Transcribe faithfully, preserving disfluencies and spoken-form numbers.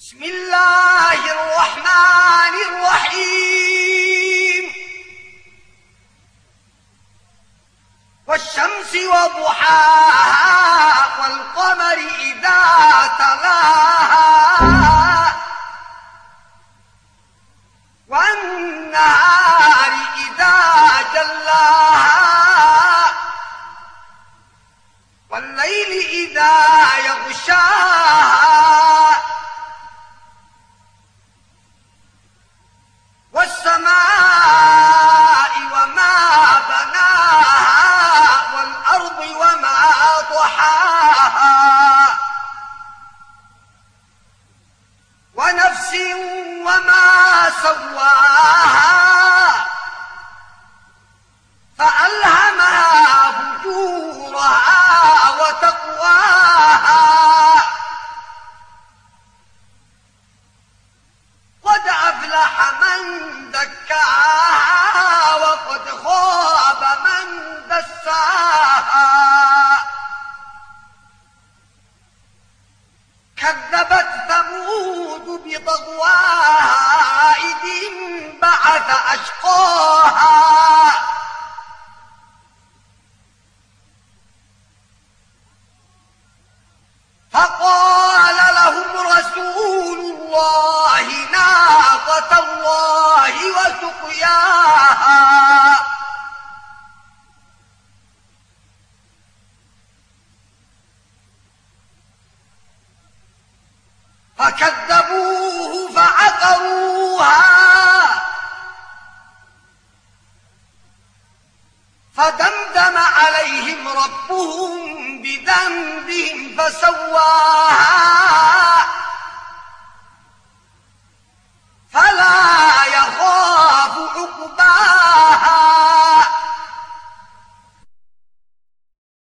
بسم الله الرحمن الرحيم والشمس وضحاها والقمر إذا تلاها والنهار إذا جلاها والليل إذا يغشاها والسماء وما بناها والأرض وما طحاها ونفس وما سواها فألهمها فجورها وتقواها قد أفلح من دكاها وقد خاب من دساها كذبت ثمود بطغواها إذ انبعث أشقاها فقال لهم رسول الله ناقة الله وسقياها فكذبوه فعقروها فدمدم عليهم ربهم بذنبهم فسواها